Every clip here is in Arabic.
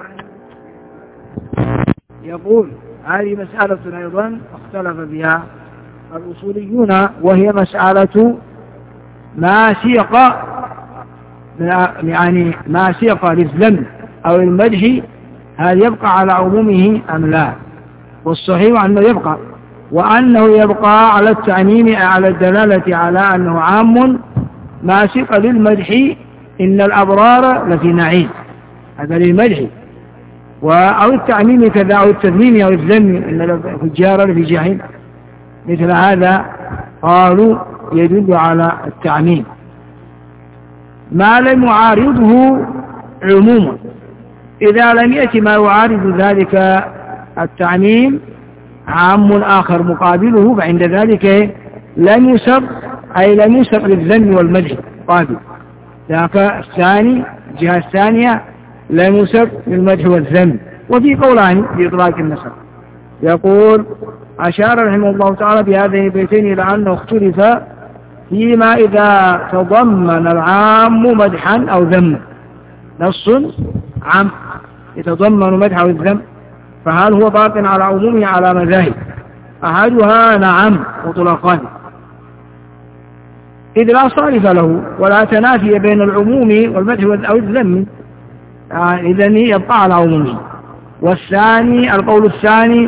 يقول هذه مسألة أيضا اختلف بها الأصوليون، وهي مسألة ما سيق، يعني ما سيق للذم أو المدح هل يبقى على عمومه أم لا؟ والصحيح أنه يبقى، وأنه يبقى على التعميم على الدلالة على أنه عام ما سيق للمدح إن الأبرار لفي نعيم، هذا للمدح، أو التعميم كذا، أو التذميم أو الذم إن الفجار لفي جحيم، مثل هذا قالوا يدل على التعميم ما لم يعارضه عموما. إذا لم يأتي ما يعارض ذلك التعميم عام آخر مقابله، فعند ذلك لم يسب، أي لم يسب للذم والمدح قابل، ذاك الثاني الجهة الثانية لم يسب للمدح والذم. وفي قولان في إطلاق النسب. يقول أشار رحمه الله تعالى بهذين البيتين إلى أنه اختلف فيما إذا تضمن العام مدحا أو ذما، نص عام يتضمن مدح أو الذم، فهل هو باق على عمومه على مذاهب، أحدها نعم مطلقان، إذ لا صارف له ولا تنافي بين العموم والمدح أو الذم، إذن يبقى على عمومه. والثاني القول الثاني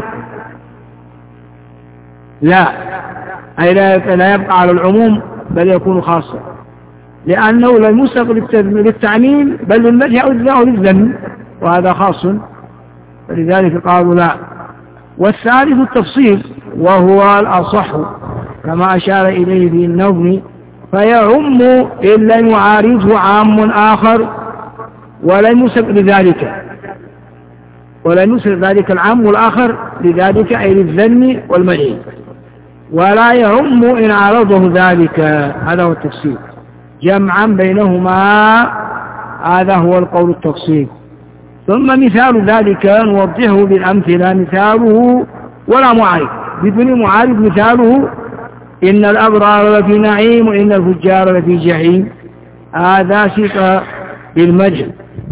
لا، أي لا يبقى على العموم بل يكون خاصا، لأنه لم يسق للتعميم بل للمدح أو للذم، وهذا خاص، فلذلك قالوا لا. والثالث التفصيل وهو الأصح كما أشار إليه في النظم، فيعم إن لم يعارضه عام آخر ولم يسق لذلك، ولم يسق ذلك العام الآخر لذلك، أي للذم والمدح، ولا يعم إن عارضه ذلك. هذا هو التفصيل جمعا بينهما، هذا هو القول التفصيل. ثم مثال ذلك نوضحه بالأمثلة، مثاله ولا معارض بدون معارض، مثاله إن الأبرار لفي نعيم وإن الفجار لفي جحيم، هذا سيق بالمدح،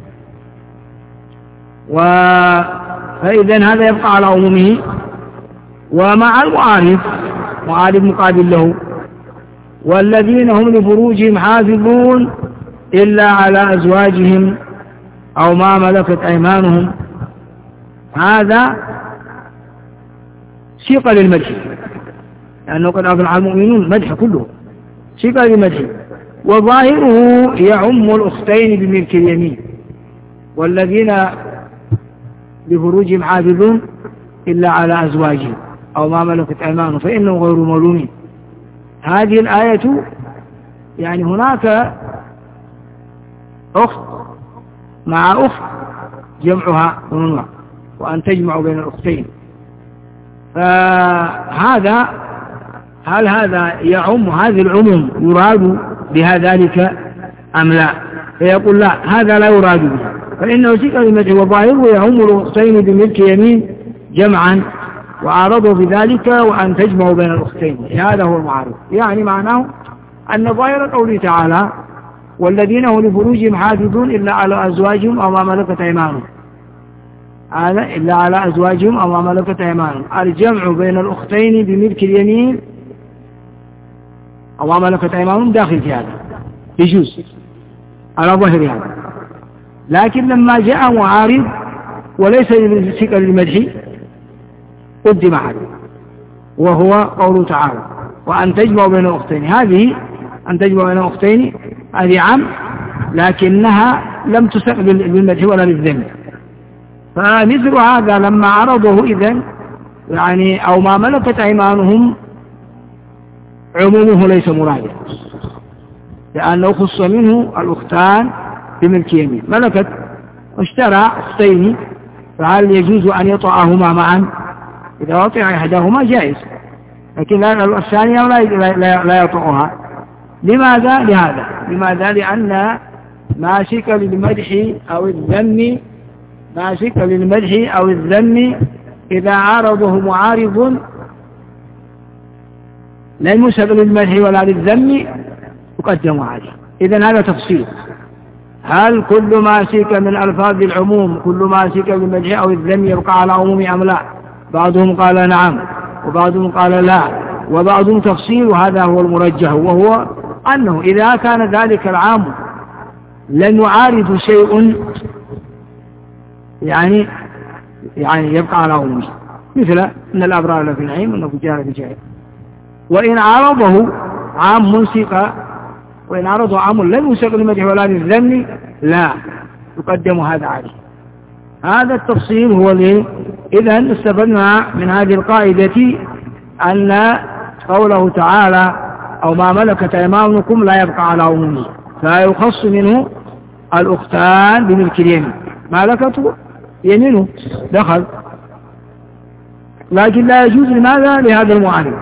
فإذن هذا يبقى على عمومه. ومع المعارض معارض مقابل له، والذين هم لفروجهم حافظون إلا على أزواجهم أو ما ملكت أيمانهم، هذا سيق للمدح، لأنه قد أفلح المؤمنون مدح كله سيق للمدح. وظاهره يعم الأختين بملك اليمين، والذين لفروجهم حافظون إلا على أزواجهم أو ما ملكت أيمانهم فإنهم غير ملومين. هذه الآية يعني هناك أخت مع أخت جمعها ممنوع، وأن تجمع بين الأختين، فهذا هل هذا يعم، هذا العموم يراد بها ذلك أم لا؟ فيقول لا، هذا لا يراد به، فإنه سيق للمدح، وظاهره يعم الأختين بملك يمين جمعا، وعارضوا بذلك وأن تجمعوا بين الأختين، هذا هو المعارض. يعني معناه أن ظاهر قوله تعالى والذين هم لفروجهم حافظون إلا على أزواجهم أو ما ملكت أيمانهم، هذا إلا على أزواجهم أو ما ملكت أيمانهم، الجمع بين الأختين بملك اليمين أو ما ملكت أيمانهم داخل في هذا، يجوز على ظهر هذا. لكن لما جاء معارض وليس سيق للمدح قدم هذا، وهو قوله تعالى وأن تجمع بين الأختين، هذه أن تجمع بين الأختين هذه عام، لكنها لم تسق للمدح ولا للذم. فمثل هذا لما عرضه إذن يعني أو ما ملكت أيمانهم عمومه ليس مرادا، لأنه خص منه الأختان بملك يمين، ملكت واشترى أختين، فهل يجوز أن يطعهما معا؟ إذا وطع إحداهما جائز، لكن الثانية لا يطعها. لماذا؟ لماذا؟ لأن ماسك للمدح أو الذم، ماسك للمدح أو الذم إذا عارضه معارض لم يسب للمدح ولا للذم يقدم عليه. إذن هذا تفصيل، هل كل ما سيك من ألفاظ العموم كل ما سيك بالمدح أو الذم يبقى على عموم أم لا؟ بعضهم قال نعم وبعضهم قال لا وبعضهم تفصيل، وهذا هو المرجح، وهو أنه إذا كان ذلك العام لم يعارض شيء يعني يبقى على عمومه، مثل أن الأبرار لفي نعيم وأن الفجار في جحيم. وإن عارضه عام منسق، وإن عارضه عام لم يسق للمدح ولا للذم لا يقدم هذا عليه. هذا التفصيل هو إذن استفدنا من هذه القاعدة أن قوله تعالى أو ما ملكت أيمانكم لا يبقى على عمومه، فلا يخص منه الأختان بملك اليمين، ملكته يمينه دخل، لكن لا يجوز لماذا؟ لهذا المعارض.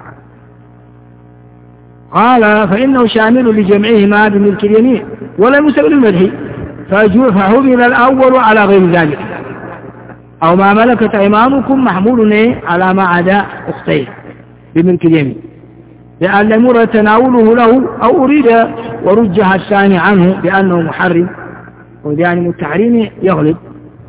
قال فإنه شامل لجمعهما بملك اليمين ولم يسق للمدح، فحمل الأول على غير ذلك، أو ما ملكت أيمانكم محمول على ما عدا أختين بملك اليمين، لأن يمر تناوله له أو أريد ورجح الثاني عنه بأنه محرم، ويعني التحريم يغلب.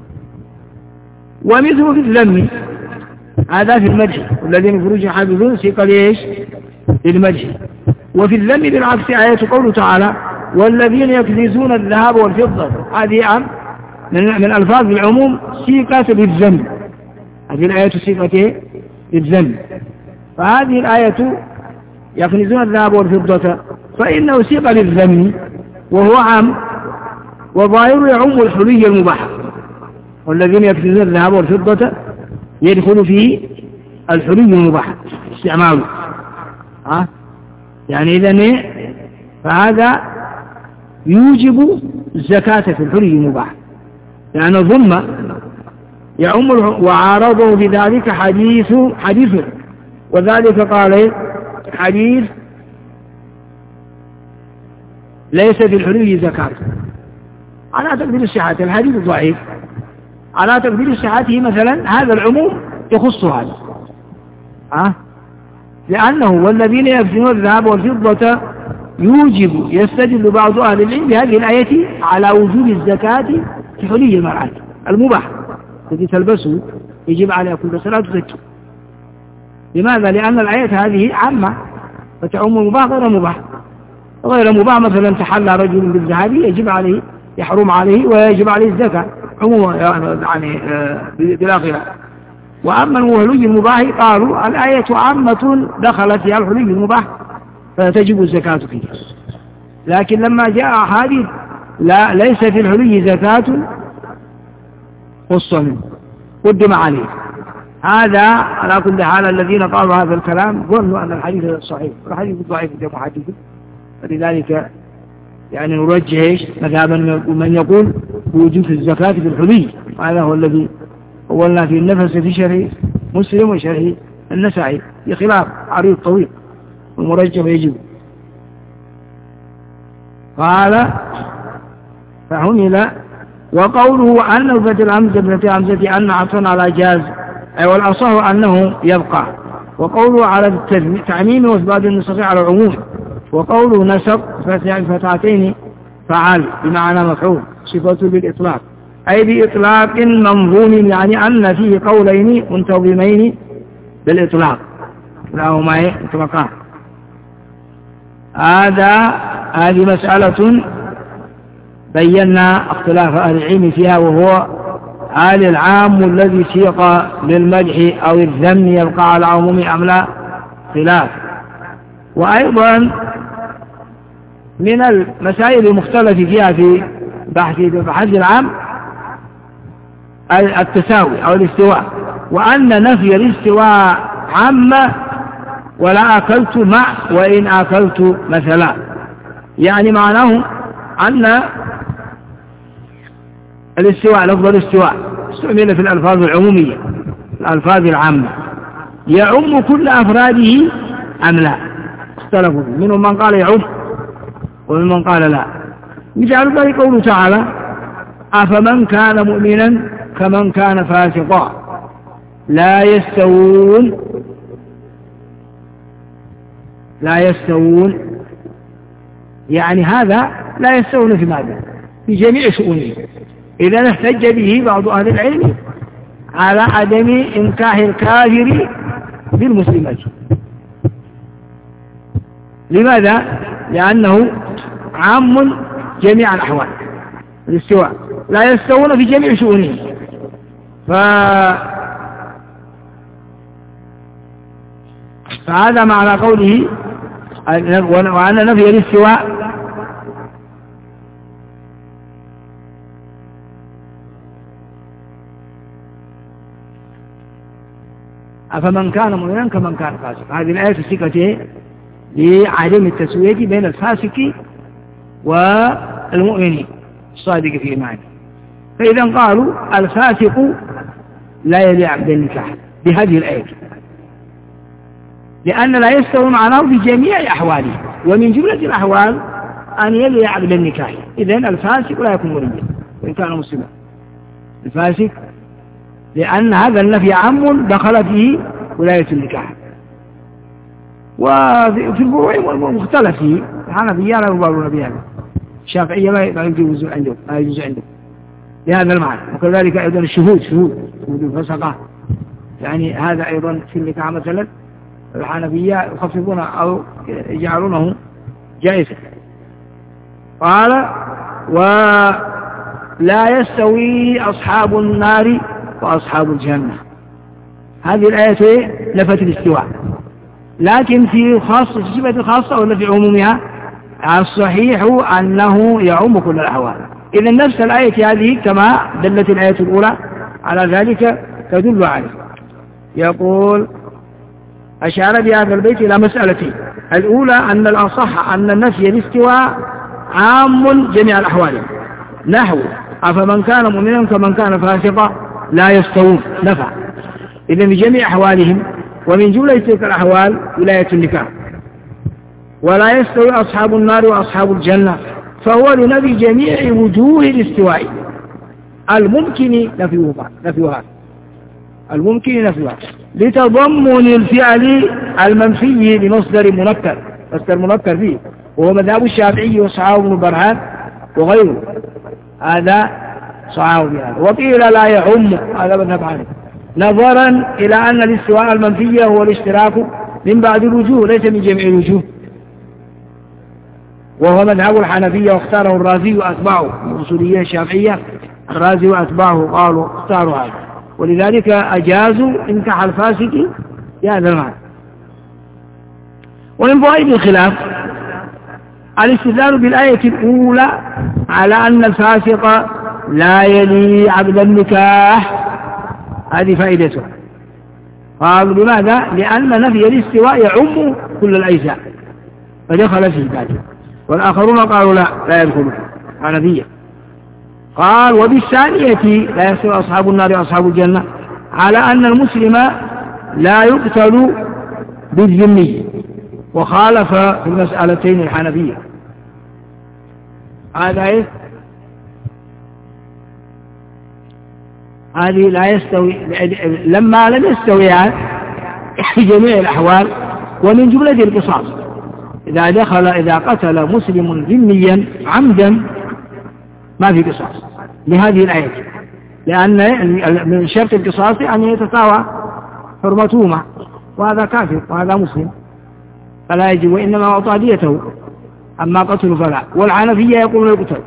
ومثل في الذم هذا في المدح، والذين فروج حافظون سيق ليش؟ للمدح. وفي الذم بالعكس آية قوله تعالى والذين يكنزون الذهب والفضة، هذه من ألفاظ العموم سيقة بالذم، هذه الآية سيقة بالذم. فهذه الآية يكنزون الذهب والفضة فإنه سيق للذم وهو عام، وظاهر يعم الحلي المباح، والذين يكنزون الذهب والفضة يدخل فيه الحلي المباح استعماله. يعني إذن فهذا يوجب الزكاة في الحلي المباح، لأنه ثم يعم وعارضه بذلك حديث وذلك قال حديث ليس في الحلي زكاة على تقدير الصحة، الحديث ضعيف على تقدير صحته، مثلا هذا العموم يخص هذا لأنه والذين يكنزون الذهب والفضة يوجب يستدل بعض أهل العلم بهذه الآية على وجوب الزكاة في حلي المرأة المباح التي تلبسه يجب عليها كل صلاة تزكي. لماذا؟ لأن الآية هذه عامة فتعم المباح غير مباح مثلا تحلى رجل بالذهب يجب عليه يحرم عليه ويجب عليه الزكاة عموما يعني بلا خلاف. وأما الحلي المباح قالوا الآية عامة دخلت فيها الحلي المباح فتجب الزكاة فيه، لكن لما جاء حديث لا ليس في الحلي زكاة خص منه قدم عليه. هذا على كل حال الذين قالوا هذا الكلام ظنوا أن الحديث صحيح والحديث ضعيف كما حديثه، فلذلك يعني نرجح مذهبا من يقول بوجوب الزكاة في الحلي، وهذا هو الذي أولنا في النفس في شرح مسلم وشرح النسائي بخلاف عريض طويل والمرجح يجب. قال فحمل وقوله أنه فتح همزة أن عطفا على جاز أي والأصح أنه يبقى، وقوله على التعميم وإثبات النسخ على العموم، وقوله نسق فتحتين فعل بمعنى مفعول صفته بالإطلاق أي بإطلاق منظوم، يعني أن فيه قولين منتظمين بالإطلاق لهما إطلاقان. هذه مسألة بينا اختلاف أهل العلم فيها، وهو هل العام الذي سيق للمدح أو الذم يبقى على عموم أم لا؟ خلاف. وأيضا من المسائل المختلف فيها في بحث العام التساوي أو الاستواء، وأن نفي الاستواء عامة ولا أكلت مع وإن أكلت مثلا، يعني معناه أن الاستواء لفظ الاستواء استعمل في الألفاظ العمومية الألفاظ العامة يعم كل أفراده أم لا؟ اختلفوا منهم من قال يعم ومن من قال لا. مثال ذلك قوله تعالى أفمن كان مؤمنا كمن كان فاسقا لا يستوون، يعني هذا لا يستوون في ماذا؟ في جميع شؤونه. إذا احتج به بعض أهل العلم على عدم إنكاح الكافر بالمسلمات. لماذا؟ لأنه عام جميع الأحوال الاستواء، لا يستوون في جميع شؤونهم. فهذا معنى قوله وأن نفي الاستواء أفمن كان مؤمنا كمن كان فاسقا. هذه الآية الثقة لعدم التسوية بين الفاسق والمؤمن الصادق في إيمانه. فإذا قالوا الفاسق لا يلي عقد النكاح بهذه الآية، لأن لا يستوي معناه في جميع أحواله، ومن جملة الأحوال أن يلي عقد النكاح. إذن الفاسق لا يكون وليا وإن كان مسلما. الفاسق لأن هذا النفي عام دخل فيه ولاية النكاح. وفي الفروع مختلف فيه، الحنفية لا يبالون بهذا، الشافعية ما يجوز عندهم لهذا المعنى. وكذلك أيضا شهود الفسقة، يعني هذا أيضا في النكاح مثلا الحنفية يخففون أو يجعلونه جائزا. قال ولا يستوي أصحاب النار وأصحاب الجنة. هذه الآية نفت الاستواء، لكن في صفة خاصة ولا في عمومها؟ الصحيح أنه يعم كل الأحوال. إذا نفس الآية هذه كما دلت الآية الأولى على ذلك تدل عليه. يقول أشار بهذا البيت إلى مسألتين: الأولى أن الأصح أن نفي الاستواء عام جميع الأحوال، نحو أفمن كان مؤمنا كمن كان فاسقا لا يستوون، نفع. إذا بجميع أحوالهم، ومن جملة تلك الأحوال ولاية النكاح. ولا يستوي أصحاب النار وأصحاب الجنة، فهو لنفي جميع وجوه الاستواء الممكن نفيها لتضمن الفعل المنفي بمصدر منكر، مصدر منكر فيه، وهو مذهب الشافعي وصحابه ابن برهان وغيره. هذا صحابه بهذا. وقيل لا يعم، هذا مذهب عنه، نظرا إلى أن الاستواء المنفي هو الاشتراك من بعض الوجوه ليس من جميع الوجوه، وهو مذهب الحنفية واختاره الرازي وأتباعه. الأصولية الشافعية الرازي وأتباعه قالوا اختاروا هذا، ولذلك أجازوا إنكاح الفاسق بهذا المعنى. ومن فوائد الخلاف الاستدلال بالآية الأولى على أن الفاسق لا يلي عقد النكاح، هذه فائدته. قالوا بماذا؟ لأن نفي الاستواء يعم كل الأجزاء فدخل فيه ذلك. والآخرون قالوا لا يدخل حنفية. قال وبالثانية لا يستوي أصحاب النار وأصحاب الجنة على أن المسلم لا يقتل بالذمي، وخالف في المسألتين الحنفية. هذا هذه لا يستوي لما لم يستويان في جميع الأحوال. ومن جملة القصاص إذا قتل مسلم ذميا عمدا ما في قصاص لهذه الآية، لأن من شرط القصاص أن يتساوى حرمتهما، وهذا كافر وهذا مسلم فلا يجب، وإنما أعطى ديته، أما قتل فلا. والحنفية يقولون يقتل.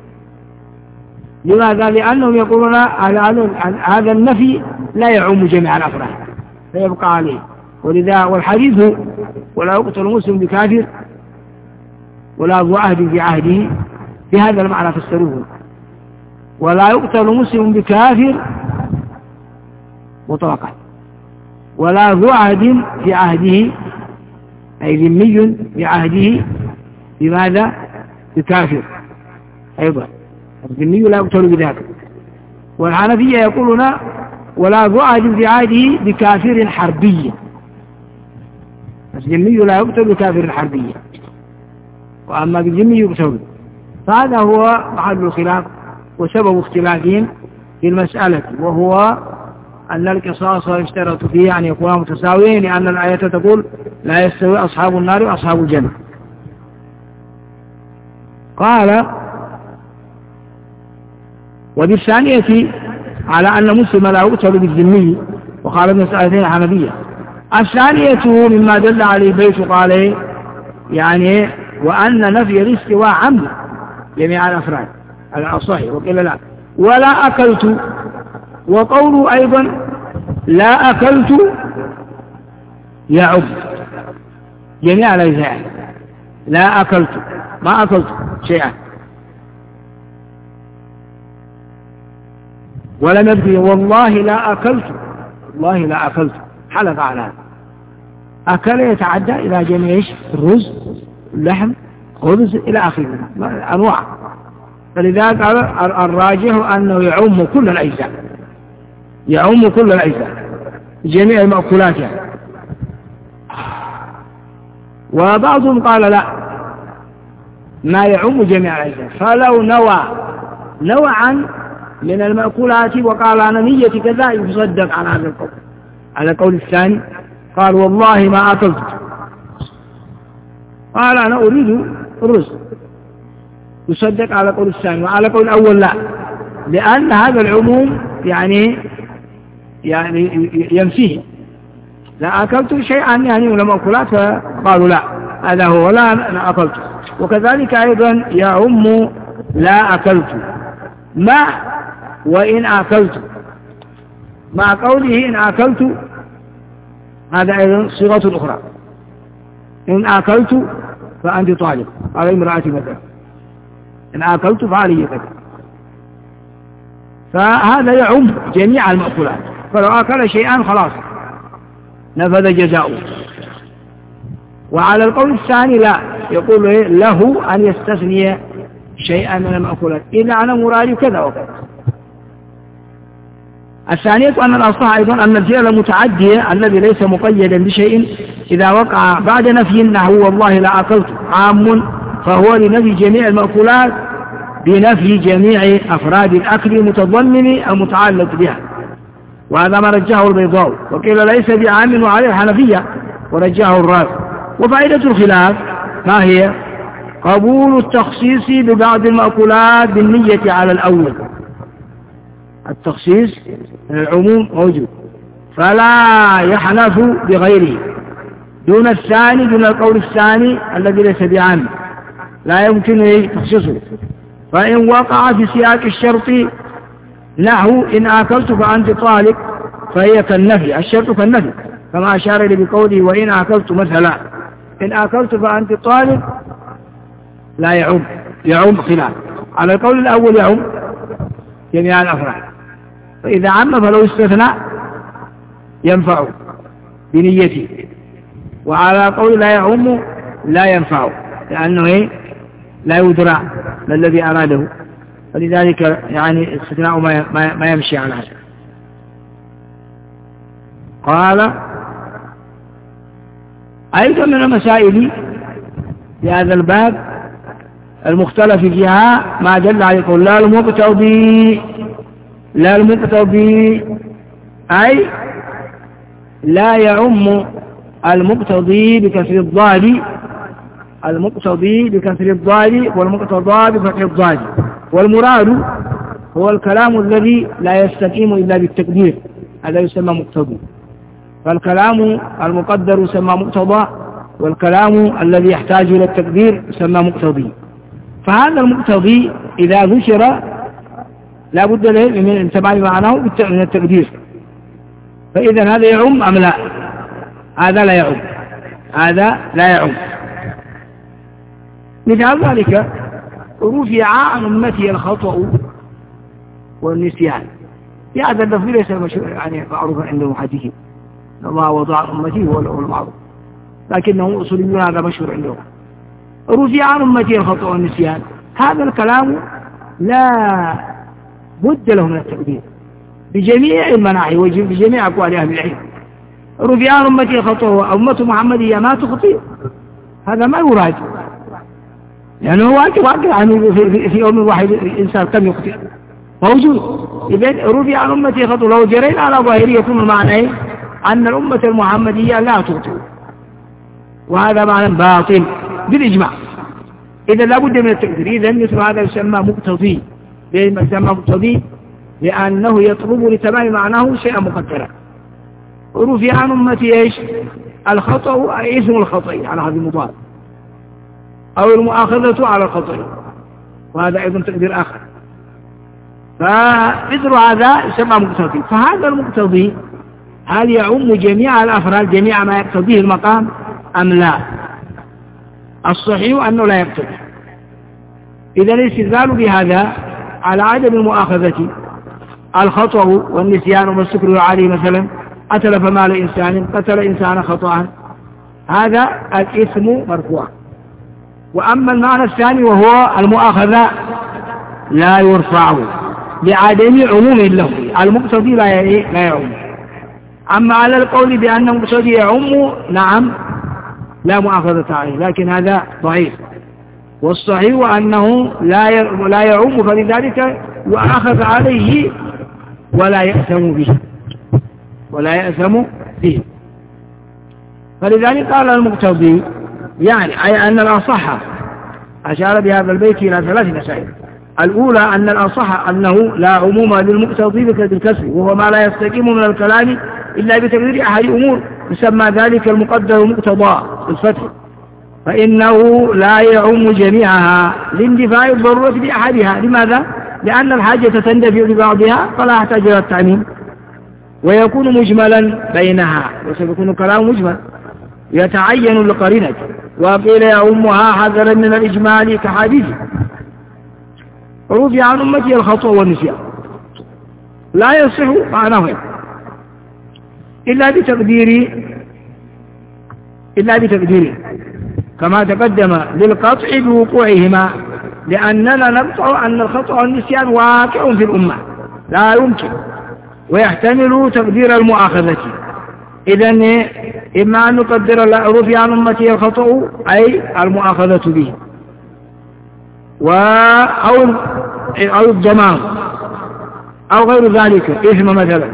لماذا؟ لأنهم يقولون هذا النفي لا يعم جميع الأفراد فيبقى عليه. ولذا والحديث ولا يقتل مسلم بكافر ولا ذو عهد في عهده بهذا المعنى فسروه. ولا يقتل مسلم بكافر مطلقا، ولا ذو عهد في عهده أي ذمي بعهده بماذا؟ بكافر أيضا، الذمي لا يقتل بذاك. والحنفية يقولون ولا ذو عهد في عهده بكافر حربي، الذمي لا يقتل بكافر حربي، وأما بالذمي يقتل. فهذا هو محل الخلاف وسبب اختلافهم في المسألة، وهو أن القصاص يشترط فيه أن يكون متساويين، لأن الآية تقول لا يستوي أصحاب النار وأصحاب الجنة. قال وبالثانية على أن مسلم لا يقتل بالذمي، وقال مسألتين الحنفية. الثانية مما دل عليه بيت قال يعني وأن نفي الاستواء عمد جميع الأفراد على الصحيح، وقيل لا ولا أكلت، وقوله أيضا لا أكلت يعم جميع الأجزاء، لا أكلت ما أكلت شيئا، ولم يبقي والله لا أكلت، والله لا أكلت حلف على هذا. أكل يتعدى إلى جميع الرز، اللحم، خبز إلى آخره أنواع، فلذلك الراجح أنه يعم كل الأجزاء، يعم كل الأجزاء جميع المأكولات يعني. وبعضهم قال لا ما يعم جميع الأجزاء، فلو نوى عن من المأكولات وقال أنا نيتي كذا يصدق عن هذا القول. على القول الثاني قال والله ما أكلت، قال أنا أريد الرز، يصدق على القول الثاني. وعلى القول الأول لا، لأن هذا العموم يعني ينفيه، لا أكلت شيئا يعني من المأكولات، فقالوا لا هذا هو لا أكلت. وكذلك أيضا يعم لا أكلت ما وإن أكلت، مع قوله إن أكلت هذا أيضا صيغة أخرى، إن أكلت فأنت طالب على امرأتي مثلا، إن أكلت فعلي كذا، فهذا يعم جميع المأكولات، فلو أكل شيئا خلاص نفذ جزاؤه. وعلى القول الثاني لا، يقول له أن يستثني شيئا من المأكولات إلا أنا مرادي كذا وكذا. الثانية أن الأصح أيضا أن الفعل المتعدي الذي ليس مقيدا بشيء إذا وقع بعد نفي نحو والله لا أكلت عام، فهو لنفي جميع المأكولات بنفي جميع أفراد الأكل المتضمن المتعلق بها، وهذا ما رجحه البيضاوي، وقيل ليس بعام وعليه الحنفية ورجحه الرازي. وفائدة الخلاف ما هي؟ قبول التخصيص ببعض المأكولات بالنية على الأول، التخصيص العموم موجود فلا يحنف بغيره دون الثاني، دون القول الثاني الذي ليس بعام لا يمكن تخصيصه. فإن وقع في سياق الشرط نحو إن أكلت فأنت طالق فهي كالنفي، الشرط كالنفي كما أشار إليه بقوله وإن أكلت مثلا إن أكلت فأنت طالق لا يعم خلاف. على القول الأول يعم جميع الأفراد، فإذا عم فلو استثنى ينفع بنيته، وعلى قول لا يعم لا ينفع لأنه لا يدرى ما الذي أراده، فلذلك يعني استثناء ما يمشي على هذا. قال أيضا من المسائل في هذا الباب المختلف فيها ما دل على قول لا المقتضي أي لا يعم المقتضي بكسر الضاد، المقتضي بكسر الضاد والمقتضى بفتح الضاد، والمراد هو الكلام الذي لا يستقيم إلا بالتقدير، هذا يسمى مقتضي. فالكلام المقدر يسمى مقتضى، والكلام الذي يحتاج إلى التقدير يسمى مقتضي. فهذا المقتضي إذا ذكر لا بد له من انتباه معناه من التقدير، فإذا هذا يعم أم لا؟ هذا لا يعم، هذا لا يعم. مثال ذلك رفع عن أمتي الخطأ والنسيان، هذا اللفظ ليس يعني معروفا عند المحدثين، الله وضع عن أمتي هو المعروف، لكنه أصوليون هذا مشهور عندهم. رفع عن أمتي الخطأ والنسيان، هذا الكلام لا بد له من التقدير بجميع المناحي وبجميع أقوال أهل العلم. رفع عن أمتي الخطأ وأمة محمدية ما تخطئ، هذا ما يراد، لأنه واقع يعني في يوم واحد الإنسان كم يخطئ موجود. إذن رفع عن أمتي الخطأ لو جرينا على ظاهره يكون المعنى أن الأمة المحمدية لا تخطئ، وهذا معنى باطل بالإجماع. إذا لا بد من التقدير، إذن مثل هذا يسمى مقتضي يسمى مقتضي لأنه يطلب لتمام معناه شيئا مقدرا. رفع عن أمتي إيش؟ الخطأ أي اسم الخطأ على هذا المضاد، أو المؤاخذة على الخطأ، وهذا أيضا تقدير آخر. فمثل هذا يسمى مقتضي. فهذا المقتضي هل يعم جميع الأفراد جميع ما يقتضيه المقام أم لا؟ الصحيح أنه لا يقتضي. إذا الاستدلال بهذا على عدم المؤاخذة الخطأ والنسيان والسكر عليه مثلا أتلف مال إنسان، قتل إنسانا خطأ، هذا الإثم مرفوع. وأما المعنى الثاني وهو المؤاخذة لا يرفع لعدم عموم له، المقتضي لا يعم. أما على القول بأن المقتضي يعم، نعم لا مؤاخذة عليه، لكن هذا ضعيف. والصحيح أنه لا يعم، فلذلك يؤاخذ عليه ولا يأثم به. فلذلك قال المقتضي يعني أي أن الأصح، أشار بهذا البيت إلى 3 مسائل. الأولى أن الأصح أنه لا عموم للمقتضي بالكسر، وهو ما لا يستقيم من الكلام إلا بتقدير أحد أمور، يسمى ذلك المقدر مقتضى بالفتح، فإنه لا يعم جميعها لاندفاع الضرورة بأحدها. لماذا؟ لأن الحاجة تندفع ببعضها فلا يحتاج إلى التعميم، ويكون مجملا بينها، وسيكون كلام مجمل يتعين لقرينة. وقيل يعمها حذرا من الإجمال كحديث رفع عن أمتي الخطأ والنسيان، لا يصح معناه إلا بتقديره كما تقدم للقطع بوقوعهما، لأننا نقطع أن الخطأ والنسيان واقع في الأمة لا يمكن، ويحتمل تقدير المؤاخذة. إذن إما أن نقدر رفع عن أمتي الخطأ أي المؤاخذة به، أو الضمان أو غير ذلك إثم مثلا،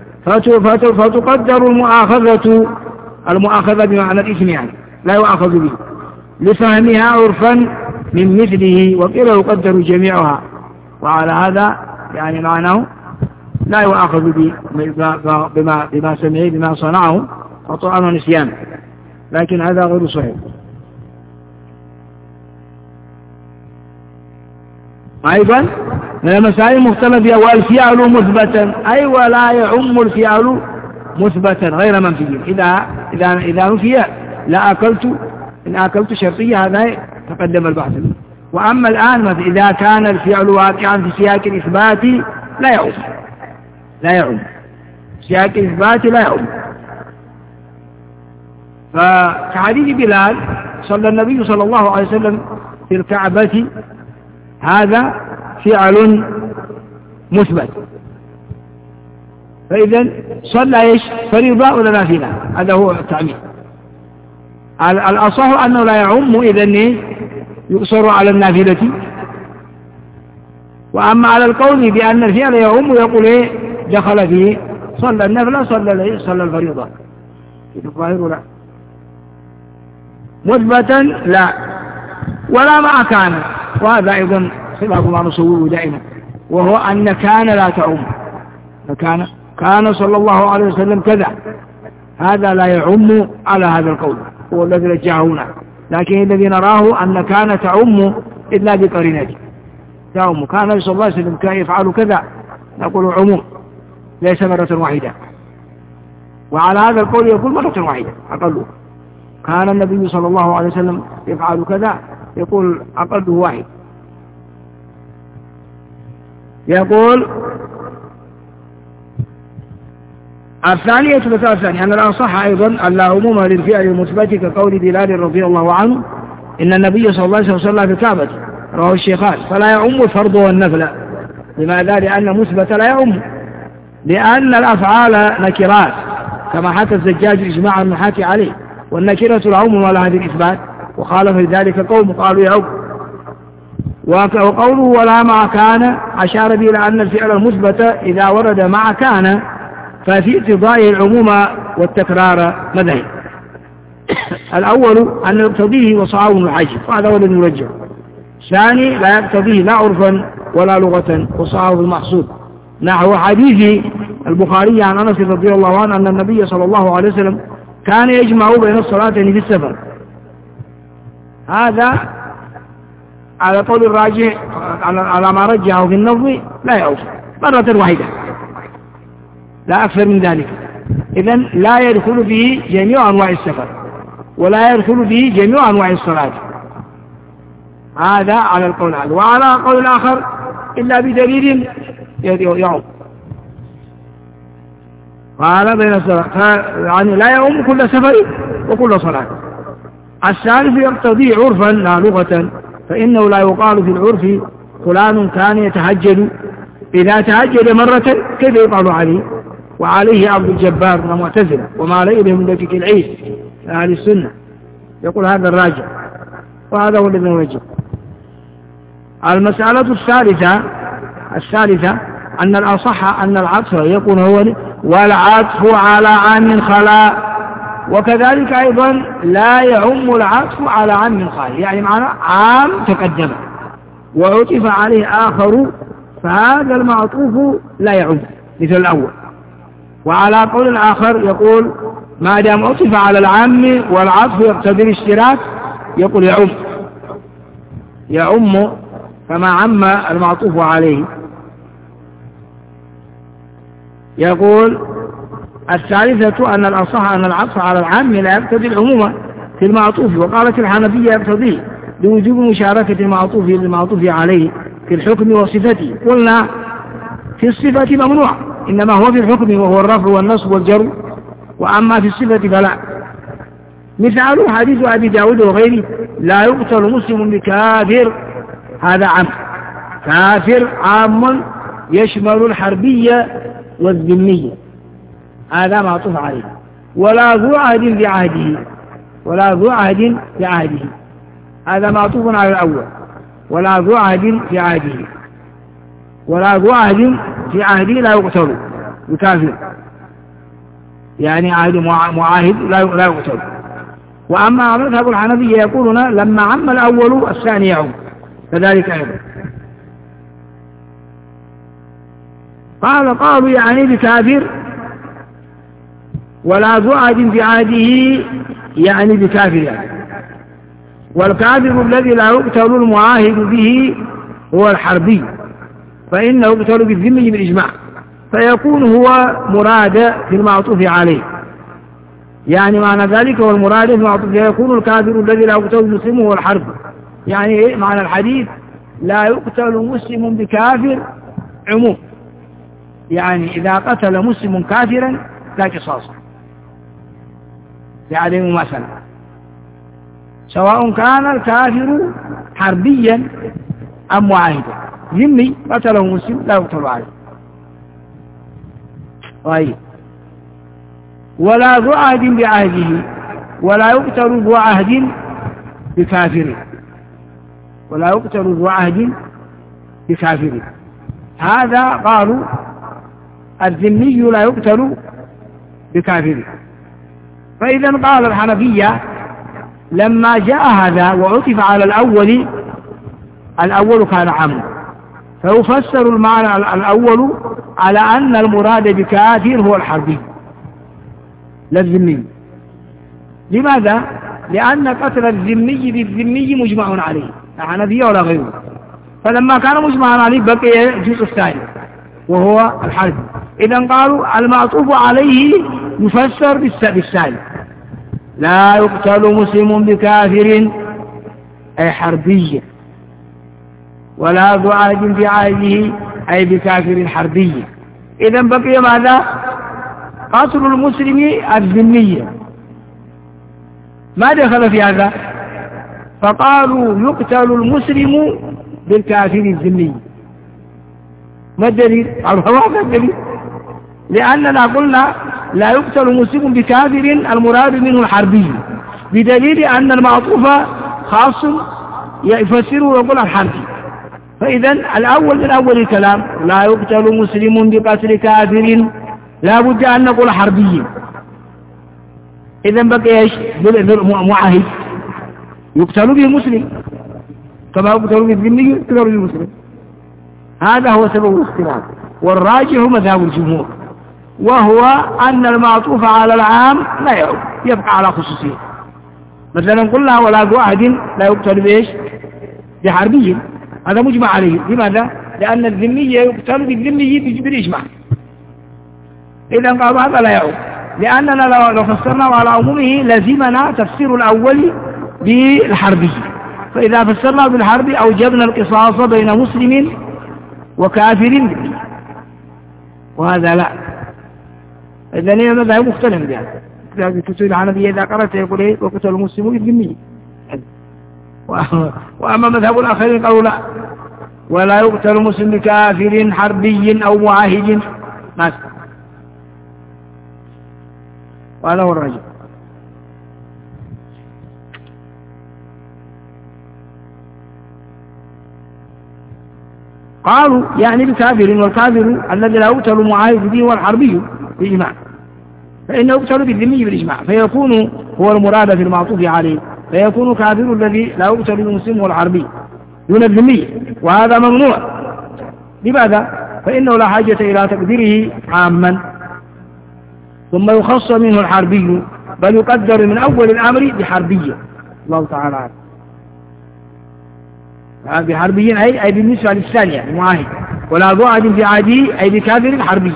فتقدر المؤاخذة بمعنى الإثم، يعني لا يؤاخذ به لفهمها عرفا من مثله. وقيل يقدر جميعها، وعلى هذا يعني معناه لا يؤاخذ بما سمعه بما صنعه خطأ ونسيان، لكن هذا غير صحيح. أيضا من المسائل المختلفة والفعل مثبتا، أي ولا يعم الفعل مثبتا غير منفي. إذا نفي إن أكلت شرطية، هذا تقدم البحث. وأما الآن إذا كان الفعل واقعا في سياق الإثبات لا يعم سياق الإثبات لا يعم. فكحديث بلال صلى النبي صلى الله عليه وسلم في الكعبة، هذا فعل مثبت، فإذا صلى إيش؟ فريضة ولا نافلة؟ هذا هو التعميم. الأصح أنه لا يعم، إذن يقصر على النافلة. وأما على القول بأن الفعل يعم يقول إيه؟ دخل فيه صلى النفلة صلى الفريضة. الظاهر لا مثبتا لا، ولا مع كان، وهذا أيضا خلاف ما نصوره دائما، وهو أن كان لا تعم. كان صلى الله عليه وسلم كذا، هذا لا يعم على هذا القول، هو الذي رجعهنا. لكن الذي نراه أن كان تعم إلا بقرينته، تعم كان صلى الله عليه وسلم كان يفعل كذا، نقول عموم ليس مرة واحدة. وعلى هذا القول يقول مرة واحدة أقله، كان النبي صلى الله عليه وسلم يفعل كذا، يقول أقله واحد. يقول الثانية أن الأصح أيضا أن لا عموم للفعل المثبت كقول بلال رضي الله عنه إن النبي صلى الله عليه وسلم صلى في الكعبة، رواه الشيخان، فلا يعم الفرض والنفل. لماذا؟ لأن مثبت لا يعم، لأن الأفعال نكرات كما حكى الزجاج إجماع المحاكي عليه، والنكرة العم ولا هذه الإثبات، وخالف لذلك قوم قالوا يعم. وقوله ولا مع كان أشار به إلى أن الفعل المثبت إذا ورد مع كان ففي اقتضائه العموم والتكرار مذهب. الأول أن يقتضيه وصعه الحج، وهذا هو الذي يرجع، ثاني لا يقتضيه لا عرفا ولا لغة وصحه المقصود، نحو حديث البخاري عن أنس رضي الله عنه أن النبي صلى الله عليه وسلم كان يجمع بين الصلاتين في السفر. هذا على قول الراجح على ما رجعه في النظم لا يعوف مرة واحدة لا أكثر من ذلك. إذن لا يدخل فيه جميع أنواع السفر ولا يدخل فيه جميع أنواع الصلاة. هذا على القول هذا. وعلى قول آخر إلا بدليل يعوم، قال بين الصلاة يعني لا يعوم كل سفر وكل صلاة. الثالث يقتضي عرفا لا لغة، فإنه لا يقال في العرف فلان كان يتهجد، إذا تهجد مرة كيف يقال عليه؟ وعليه عبد الجبار ومعتزلة وما لئيه من لجك العيد أهل السنة، يقول هذا الراجع وهذا هو الذي نرجع. المسألة الثالثة أن الأصح أن العطف يكون هو والعطف على عام خلا، وكذلك أيضا لا يعم العطف على عام خلا، يعني معنى عام تقدم وعطف عليه آخر فهذا المعطوف لا يعم مثل الأول. وعلى قول الآخر يقول ما دام عطف على العام والعطف يقتضي الاشتراك يقول يعم كما عم المعطوف عليه. يقول الثالثة أن الأصح أن العطف على العام لا يقتضي العموم في المعطوف، وقالت الحنفية يقتضي لوجوب مشاركة المعطوف للمعطوف عليه في الحكم وصفته. قلنا في الصفة ممنوع، إنما هو في الحكم وهو الرفع والنصب والجر، وأما في الصفة فلا. مثال حديث أبي داود وغيره لا يقتل مسلم بكافر، هذا عام، كافر عام يشمل الحربية والذمية، هذا معطوف عليه. ولا ذو عهد بعهده، ولا ذو عهد بعهده، هذا معطوف على الأول. ولا ذو عهد في عهده، ولا ذو عهد في عهده لا يقتل بكافر، يعني عهد معاهد لا يقتل. وأما مذهب الحنفية يقولون لما عم الأول الثاني يعم كذلك أيضا. قالوا يعني بكافر، ولا ذو عهد بعهده يعني بكافر يعني. والكافر الذي لا يقتل المعاهد به هو الحربي، فإنه يقتل بالذمي بالإجماع، فيكون هو مراد في المعطوف عليه، يعني معنى ذلك هو المراد في المعطوف، يكون الكافر الذي لا يقتل المسلم هو الحرب. يعني إيه معنى الحديث؟ لا يقتل مسلم بكافر عموم، يعني إذا قتل مسلم كافرا لا قصاص يعني مماثلة، سواء كان الكافر حربيا أم معاهدا. ذمي قتله مسلم لا يقتل عليه. طيب ولا ذو عهد بعهده، ولا يقتل ذو عهد بكافر، ولا يقتل ذو عهد بكافر. هذا قالوا الذمي لا يقتل بكافر. فإذا قال الحنفية لما جاء هذا وعطف على الأول كان عاما، فيفسر المعنى الأول على أن المراد بكافر هو الحربي لا الذمي. لماذا؟ لأن قتل الذمي بالذمي مجمع عليه، الحنفية ولا غيره. فلما كان مجمعا عليه بقي الجزء الثاني وهو الحرب. إذن قالوا المعطوف عليه يفسر بالثاني، لا يقتل مسلم بكافر أي حربي، ولا ذو عهد بعهده أي بكافر حربي. إذن بقي ماذا؟ قتل المسلم الذمية، ما دخل في هذا، فقالوا يقتل المسلم بالكافر الذمي. ما الدليل؟ قالوا الدليل لأننا قلنا لا يقتل مسلم بكافر المراد منه الحربي، بدليل أن المعطوف خاص يفسره ويقول الحربي. فإذا الأول من أول الكلام لا يقتل مسلم بقتل كافر لا بد أن نقول حربي. إذا بقي إيش؟ معاهد يقتل به مسلم، كما يقتل بالذمي يقتل بالمسلم. هذا هو سبب الاختلاف، والراجح مذهب الجمهور، وهو أن المعطوف على العام لا يعود، يبقى على خصوصيه. مثلا قلنا ولا واحد لا يقتل بإيش؟ بحربي، هذا مجمع عليه. لماذا؟ لأن الذمي يقتل بالذمي بالإجماع. إذا قالوا هذا لا يعود، لأننا لو فسرناه على عمومه لزمنا تفسير الأول بالحربي، فإذا فسرناه بالحربي أوجبنا القصاص بين مسلم وكافر، وهذا لا. إذن هي مذهب مختلف بهذا. في كتب الحنفية إذا قرأت يقول إيه؟ وقتل المسلم بالذمي. وأما مذهب الآخرين قالوا لا، ولا يقتل مسلم بكافر حربي أو معاهد مثلا. وهذا هو الرجل. قالوا يعني بكافر، والكافر الذي لا يقتل معاهد به هو الحربي بالإجماع، فإنه يقتل بالذمي بالإجماع، فيكون هو المراد في المعطوف عليه، فيكون كافر الذي لا يقتل بالمسلم هو الحربي دون الذمي، وهذا ممنوع. لماذا؟ فإنه لا حاجة إلى تقديره عاما ثم يخص منه الحربي، بل يقدر من أول الأمر بحربية. الله تعالى عارف بحربيين أي بالنسبة للثانية المعاهد، ولا بعد في عادي أي بكافر حربي.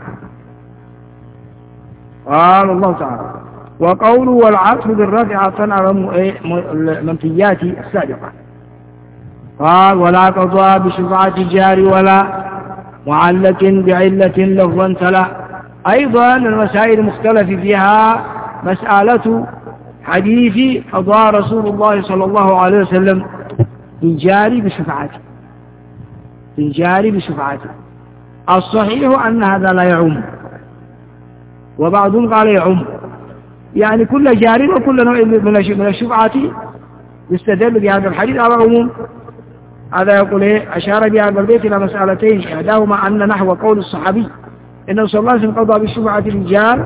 قال الله تعالى: وقوله والعطف بالرفع عطفا على المنفيات السابقة. قال: ولا قضاء بشفعة الجار ولا معلق بعلة لفظا تلا. أيضا المسائل المختلف فيها مسألة حديث قضاء رسول الله صلى الله عليه وسلم بالجار بشفعته. الصحيح أن هذا لا يعم، وبعضهم قال يعم، يعني كل جار وكل نوع من الشفعة يستدل بهذا الحديث على العموم. هذا يقول أشار بهذا البيت إلى مسألتين، إحداهما أن نحو قول الصحابي إنه صلى الله عليه وسلم قضى بالشفعة للجار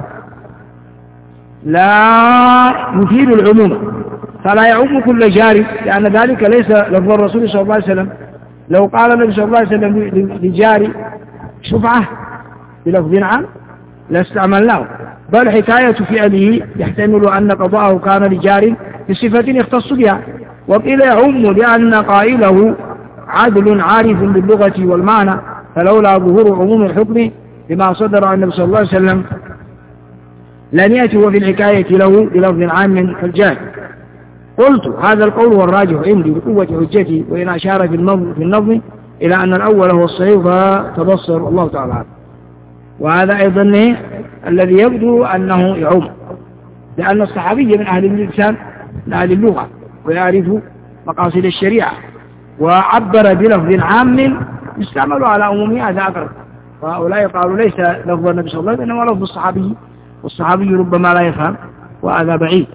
لا يفيد العموم، فلا يعم كل جار، لأن ذلك ليس لفظ الرسول صلى الله عليه وسلم. لو قال النبي صلى الله عليه وسلم لجار شفعة بلفظ عام لاستعملناه، بل حكاية فعله يحتمل أن قضاءه كان لجار بصفة يختص بها. وقيل يعم لأن قائله عدل عارف باللغة والمعنى، فلولا ظهور عموم الحكم بما صدر عن النبي صلى الله عليه وسلم لن يأتي وفي الحكاية له بلفظ عام كالجار. قلت هذا القول هو الراجح عندي بقوة حجتي، وإن أشار في النظم إلى أن الأول هو الصحيح فتبصر. الله تعالى. وهذا أيضا الذي يبدو أنه يعم، لأن الصحابي من أهل اللسان من أهل اللغة ويعرف مقاصد الشريعة، وعبر بلفظ عام يستعمل على عمومه، هذا أقرب. وهؤلاء قالوا ليس لفظ النبي صلى الله عليه وسلم إنما لفظ الصحابي، والصحابي ربما لا يفهم، وهذا بعيد.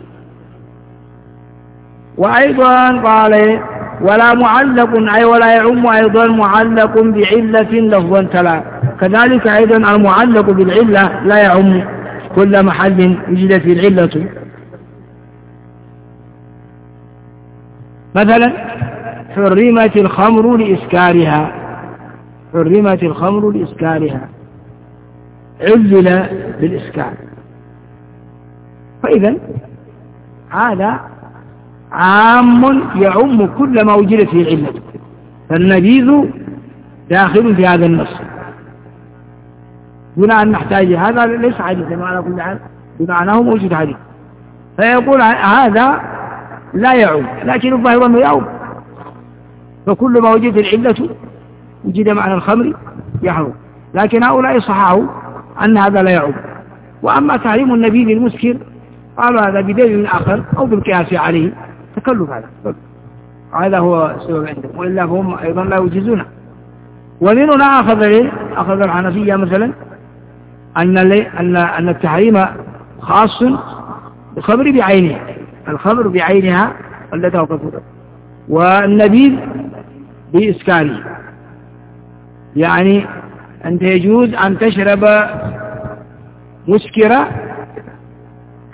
وأيضا قال: ولا معلق أي ولا يعم أيضا معلق بعلة لفظا تلا. كذلك أيضا المعلق بالعلة لا يعم كل محل وجدت فيه العلة. مثلا حرمت الخمر لإسكارها، علل بالإسكار، فإذا هذا عام يعم كل ما وجدت فيه العلة، فالنبيذ داخل في هذا النص دون أن نحتاج. هذا ليس حديثا على كل حال، بمعناه موجود حديث، فيقول هذا لا يعم، لكن الظاهر أنه يعم، فكل ما وجدت العلة وجد معنى الخمر يحرم. لكن هؤلاء صححوا أن هذا لا يعم. وأما تحريم النبيذ المسكر قالوا هذا بدليل آخر أو بالقياس عليه، تكلف هذا هو السبب عندهم، وإلا فهم أيضا لا يجيزونه. ومن هنا أخذ الحنفية مثلا أن التحريم خاص بالخمر بعينها، الخمر بعينها التي وقفت، والنبيذ بإسكاره، يعني أنت يجوز أن تشرب مسكرة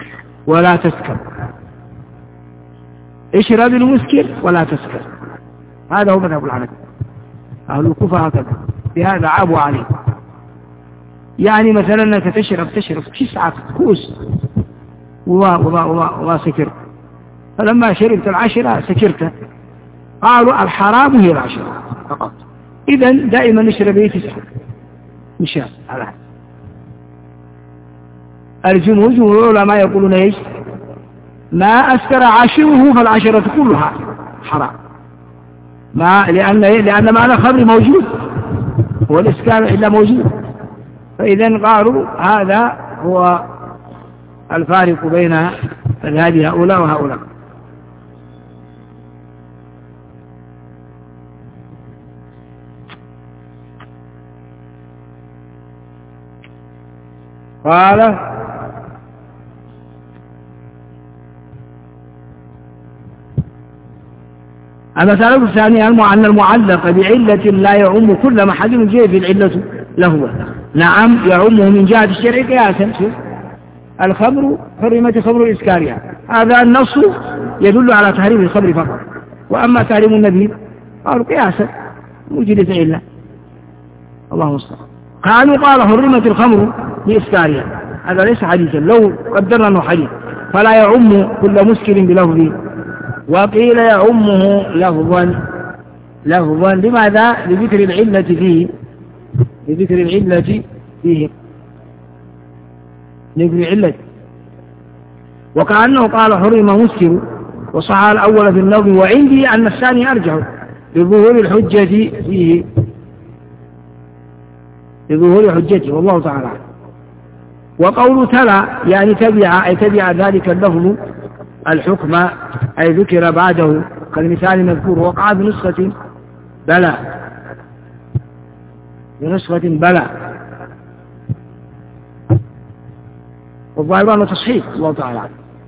ولا تسكر، اشرب المسكر ولا تسكر، هذا هو مذهب الحنفية. أهل الكوفة هكذا، بهذا عابوا عليه. يعني مثلا أنك تشرب 9 كؤوس وما سكرت، فلما شربت 10 سكرت. قالوا الحرام هي 10 فقط، إذن دائما نشرب 9 مشان على هذا. جمهور العلماء يقولون ايش؟ ما أسكر عاشره فالعشرة كلها حرام، لأن معنى الخمر موجود والإسكار إلا موجود. فإذا قالوا هذا هو الفارق بين هذه هؤلاء وهؤلاء. قال المسألة الثانية أن المعلق بعلة لا يعم كل محل جاء في العلة له. نعم يعمه من جهة الشرع قياسا. الخمر حرمت خمر الإسكارية، هذا النص يدل على تحريم الخمر فقط. وأما تحريم النبيذ قالوا قياسا وجدت علة. الله المستعان. قال حرمت الخمر بإسكارية، هذا ليس حديثا، لو قدرنا أنه حديث فلا يعم كل مسكر بلفظ، وقيل يعمه لفظا. لماذا؟ لذكر العلة فيه، لذكر علة. وكأنه قال حرم مسكر وصح الأول في النظم، وعندي أن الثاني أرجع لظهور الحجة فيه، لظهور حجته والله تعالى. وقول تلا يعني تبع ذلك اللفظ الحكم، أي ذكر بعده كالمثال المذكور. وقع بنسخة بلى، والظاهر أنه تصحيح الله تعالى.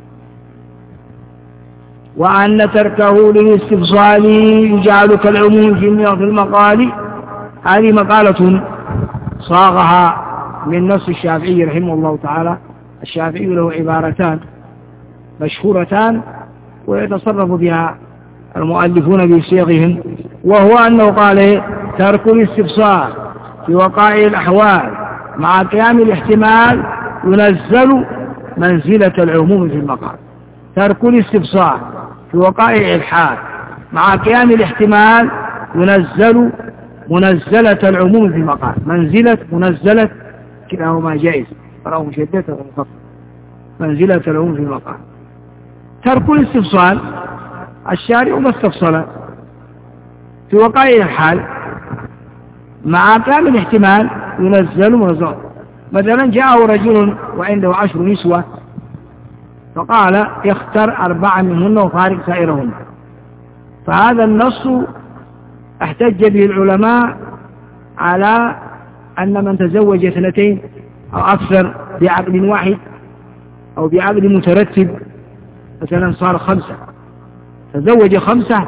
وأن تركه للاستفصال يجعل كالعموم في المقال. هذه مقالة صاغها من نص الشافعي رحمه الله تعالى. الشافعي له عبارتان مشهورتان ويتصرف بها المؤلفون بصيغهم، وهو أنه قال ترك الاستفصال في وقائع الأحوال مع قيام الاحتمال ينزل منزلة العموم في المقال. ترك الاستفصال في وقائع الحال مع قيام الاحتمال ينزل منزلة العموم في المقال. منزلة كلاهما جائز، فراه مشددة ومخفف. منزلة العموم في المقال. ترك الاستفصال الشارع ما استفصل في وقائع الحال مع قيام الاحتمال ينزل منزل. مثلا جاءه رجل وعنده 10 نسوة فقال يختار 4 منهن وفارق سائرهن، فهذا النص احتج به العلماء على أن من تزوج 2 أو أكثر بعقد واحد أو بعقد مترتب، مثلا صار 5 تزوج 5،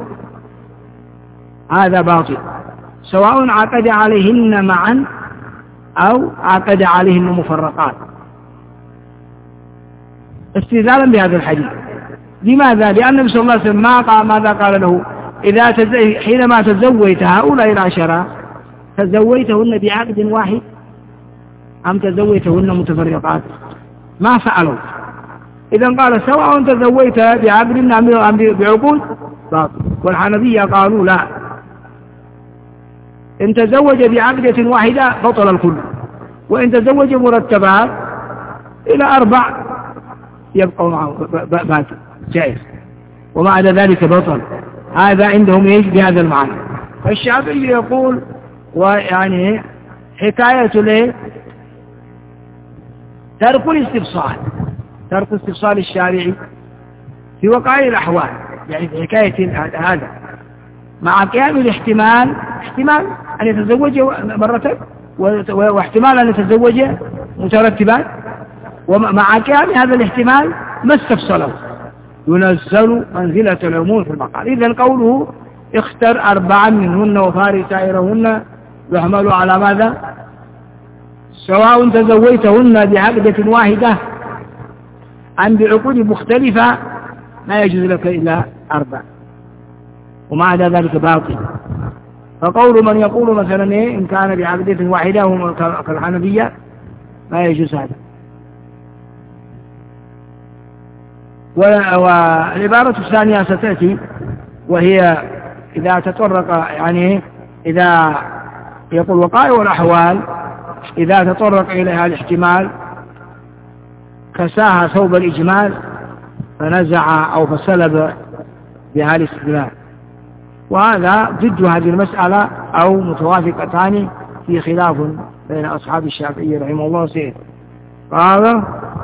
هذا باطل، سواء عقد عليهن معا أو عقد عليهن مفرقات، استدلالا بهذا الحديث. لماذا؟ لأن النبي صلى الله عليه وسلم ماذا قال له؟ حينما تزوجت هؤلاء 10 تزوجتهن بعقد واحد أم تزوجتهن متفرقات؟ ما فعلوا. إذن قال سواء تزوجت بعقد أم بعقود باطل. والحنفية قالوا لا، إن تزوج بعقدة واحدة بطل الكل، وإن تزوج مرتبات إلى 4 يبقى معه باطل جائز، وما عدا ذلك بطل. هذا عندهم ايش بهذا المعنى. فالشافعي يقول ويعني حكاية له ترك الاستفصال الشارعي في وقائع الأحوال، يعني في حكاية هذا مع قيام الاحتمال، احتمال أن يتزوج مرة واحتمال أن يتزوج مترتبات، ومع قيام هذا الاحتمال ما استفصله ينزل منزلة العموم في المقال. إذن قوله اختر 4 منهن وفارق سائرهن يحمل على ماذا؟ سواء تزوجتهن بعقدة واحدة أم بعقود مختلفة ما يجوز لك إلا 4. وما عدا ذلك باطل. فقول من يقول مثلا إن كان بعقدة واحدة كالحنفية ما يجوز هذا. والعبارة الثانية ستأتي، وهي إذا تطرق يعني إذا يقول وقائع والأحوال إذا تطرق إليها الاحتمال كساها ثوب الإجمال فنزع أو فسلب بها الاستدلال، وهذا ضد هذه المسألة أو متوافقتان في خلاف بين أصحاب الشافعي رحمه الله سيد. قال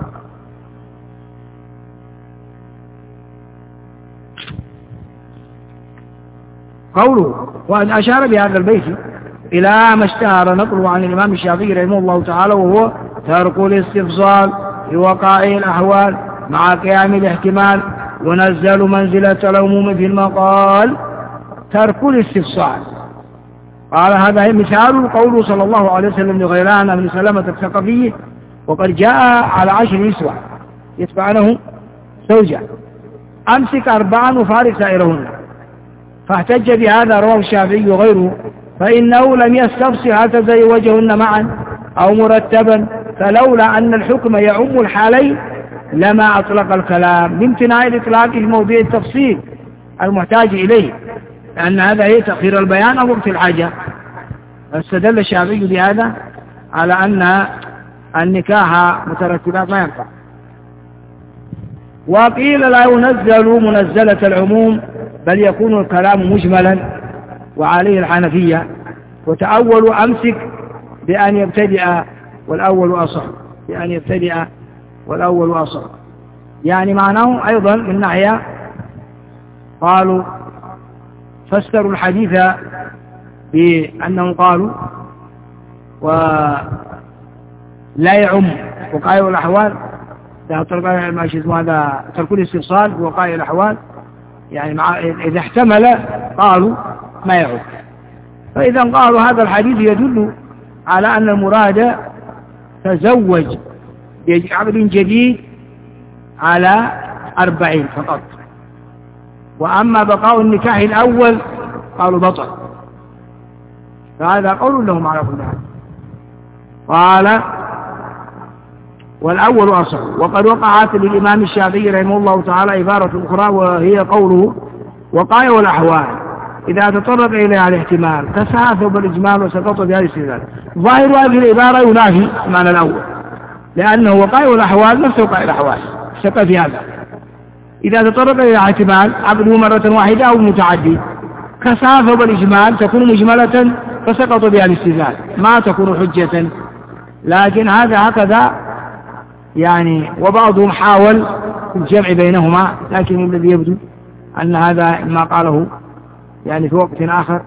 قوله وأن أشار بهذا البيت إلى ما اشتهر نقله عن الإمام الشافعي رحمه الله تعالى، وهو ترك الاستفصال في وقائع الأحوال مع قيام الاحتمال ونزل منزلة العموم في المقال. ترك الاستفصال قال هذا مثال قوله صلى الله عليه وسلم لغيلان بن سلمة الثقفي وقد جاء على 10 نسوة يتبعنه زوجة أمسك 4 وفارق سائرهن، فاحتج بهذا رواه الشافعي وغيره، فإنه لم يستفصل هل تزوجهن معا أو مرتبا، فلولا أن الحكم يعم الحالين لما أطلق الكلام لامتناع الإطلاق في موضع التفصيل المحتاج إليه، لأن هذا هي تأخير البيان أو وقت الحاجة. استدل الشافعي بهذا على أن النكاح مترتبات ما ينفع. وقيل لا ينزل منزلة العموم بل يكون الكلام مجملا، وعليه الحنفية، وتأول أمسك بأن يبتدئ والأول أصح، بأن يبتدئ والأول أصح، يعني معناه أيضا من ناحية قالوا فسروا الحديث بأنهم قالوا ولا يعم وقائع الأحوال، هذا ترك الاستفصال في وقائع الأحوال، يعني إذا احتمل قالوا ما يعم. فإذا قالوا هذا الحديث يدل على أن المراد تزوج بعقد جديد على 40 فقط، وأما بقاء النكاح الأول قالوا بطل. فهذا قول لهم على كل حال. قال والأول أصح. وقد وقعت للإمام الشافعي رحمه الله تعالى عبارة أخرى، وهي قوله وقائع الأحوال إذا تطرق إليها الاحتمال كسعة بالإجمال وسقط بها الاستدلال. ظاهر هذه العبارة ينافي المعنى الأول، لأنه وقائع الأحوال نفس وقائع الأحوال شك في هذا. إذا تطرق إلى احتمال عقده مرة واحدة أو متعدي كسعة بالإجمال تكون مجملة فسقط بها الاستدلال، ما تكون حجة. لكن هذا هكذا يعني، وبعضهم حاول الجمع بينهما، لكن الذي يبدو أن هذا ما قاله يعني في وقت آخر.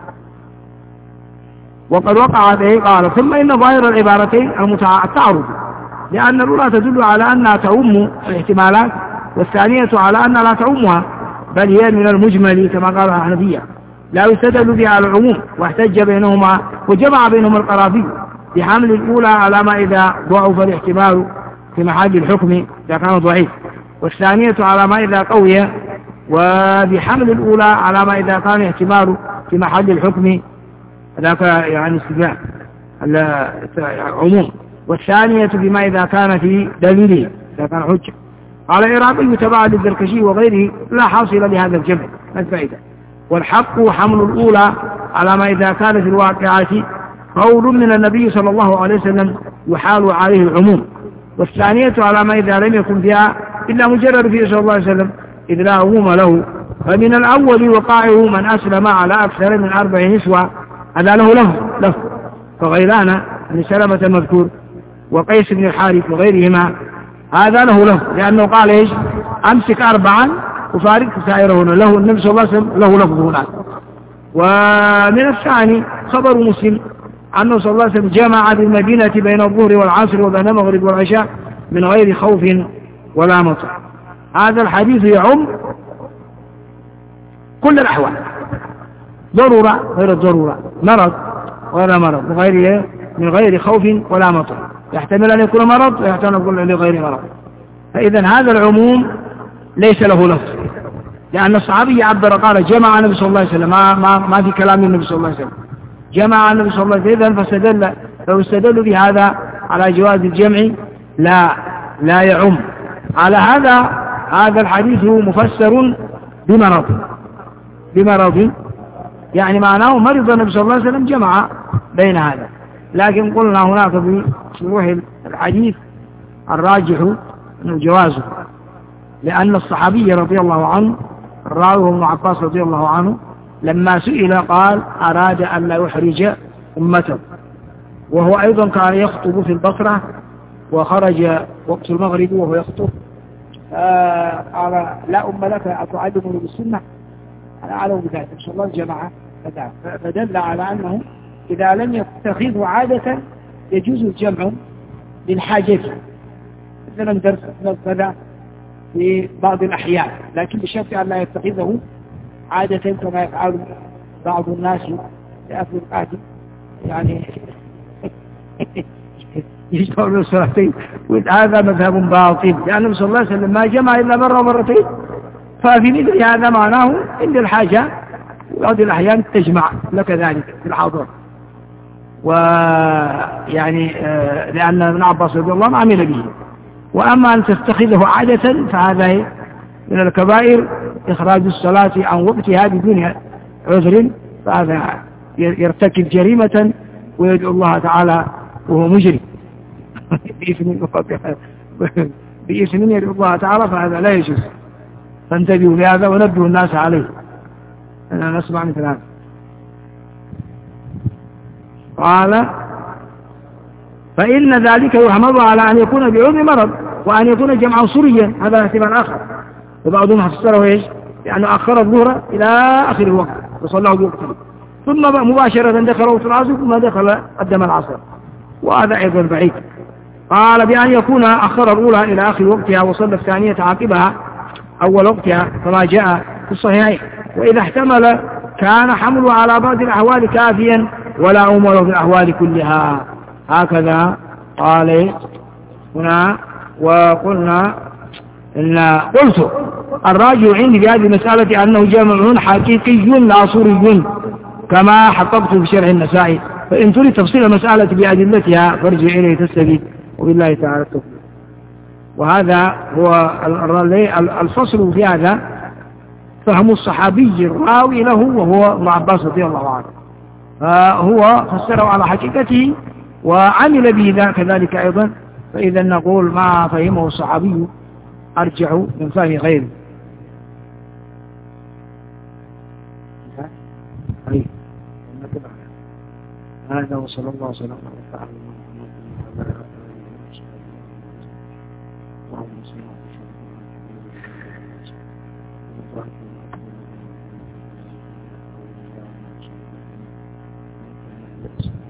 وقد وقع به قال ثم إن ظاهر العبارتين التعارض، لأن الأولى تدل على أنها تعم الاحتمالات، والثانية على أنها لا تعمها بل هي من المجمل كما قال الحنفية لا يستدل بها على العموم، واحتج بينهما وجمع بينهما القرافي بحمل الأولى على ما إذا ضعف الاحتمال في محل الحكم إذا كان ضعيف، والثانية على ما إذا قوي، وبحمل الأولى على ما إذا كان احتمال في محل الحكم ذاك يعني استدلال العموم، والثانية بما إذا كان في دليله إذا كان حجة. قال العراقي تبع للزركشي وغيره لا حاصل لهذا الجمع الفائدة، والحق حمل الأولى على ما إذا كان في الواقعات قول من النبي صلى الله عليه وسلم يحال عليه العموم، والثانية على ما إذا لم يكن فيها إلا مجرد فيه صلى الله عليه وسلم إذ لا عموم له. فمن الأول وقائعه من أسلم على أكثر من 4 نسوة هذا له فغيلان بن سلمة المذكور وقيس بن الحارث وغيرهما هذا له لأنه قال إيش أمسك 4 وفارق سائرهن، له النبي صلى الله عليه وسلم له لفظ هناك. ومن الثاني خبر مسلم أنه صلى الله عليه وسلم جمع بالمدينة بين الظهر والعصر وبين المغرب والعشاء من غير خوف ولا مطر. هذا الحديث يعم كل الأحوال، ضرورة غير الضرورة، مرض غير مرض، من غير خوف ولا مطر، يحتمل أن يكون مرض ويحتمل أن يكون لغير مرض. فإذا هذا العموم ليس له لفظ، لأن الصحابي عبر قال جمع النبي صلى الله عليه وسلم، ما في كلام النبي صلى الله عليه وسلم، جمع النبي صلى الله عليه وسلم. لو استدلوا بهذا على جواز الجمع لا يعم. على هذا الحديث مفسر بمرض، يعني معناه مرض النبي صلى الله عليه وسلم جمع بين هذا. لكن قلنا هناك في شروح الحديث الراجح أنه جوازه، لأن الصحابي رضي الله عنه الراوي ابن عباس رضي الله عنه لما سئل قال أراد أن لا يحرج أمته، وهو أيضا كان يخطب في البصرة وخرج وقت المغرب وهو يخطب، قال لا أم لك أتعلمني بالسنة؟ أنا أعلم بذلك إن شاء الله الجماعة. فدل على أنه إذا لم يتخذه عادة يجوز الجمع للحاجة، مثلا درس كذا في بعض الأحيان، لكن بشرط أن لا يتخذه عادة كما يفعل بعض الناس في أفريقيا، يعني يجمعون الصلاتين، وهذا مذهب باطل، لأن النبي صلى الله عليه وسلم ما جمع إلا مرة ومرتين. ففي مثل هذا معناه عند الحاجة وبعض الأحيان تجمع لك ذلك في الحاضر. ويعني لأن ابن عباس رضي الله عنه عمل به. وأما أن تتخذه عادة فهذا من الكبائر، إخراج الصلاة عن وقتها بدون عذر، فهذا يرتكب جريمة ويدعو الله تعالى وهو مجرم بإثم يدعو الله تعالى، فهذا لا يجوز. فانتبهوا لهذا ونبهوا الناس عليه. أنا نسمع مثل هذا. قال فإن ذلك يحمل على أن يكون بعذر مرض، وأن يكون جمعا صريا، هذا احتمال آخر. وبعضهم فسره ايش؟ لأنه أخر الظهر إلى آخر الوقت وصلاه بوقته، ثم مباشرة دخل وقت العصر، ثم دخل قدم العصر، وهذا أيضا بعيد. قال بأن يكون أخر الأولى إلى آخر وقتها وصلى الثانية عقبها أول وقتها كما جاء في الصحيحين. وإذا احتمل كان حمله على بعض الأحوال كافيا ولا أمر في الأحوال كلها. هكذا قال هنا. وقلنا قلت الراجع عندي بهذه المسألة أنه جمع حقيقي لا صوري كما حققت في شرح النسائي، فإن تريد تفصيل المسألة بأدلتها فارجع إليه تستفيد، وبالله تعالى التوفيق. وهذا هو الفصل في هذا فهم الصحابي الراوي له وهو ابن عباس رضي الله عنه، فهو فسره على حقيقته وعمل به كذلك أيضا. فإذا نقول ما فهمه الصحابي أرجع من فهم غيره. هذا وصلى الله وسلم على محمد.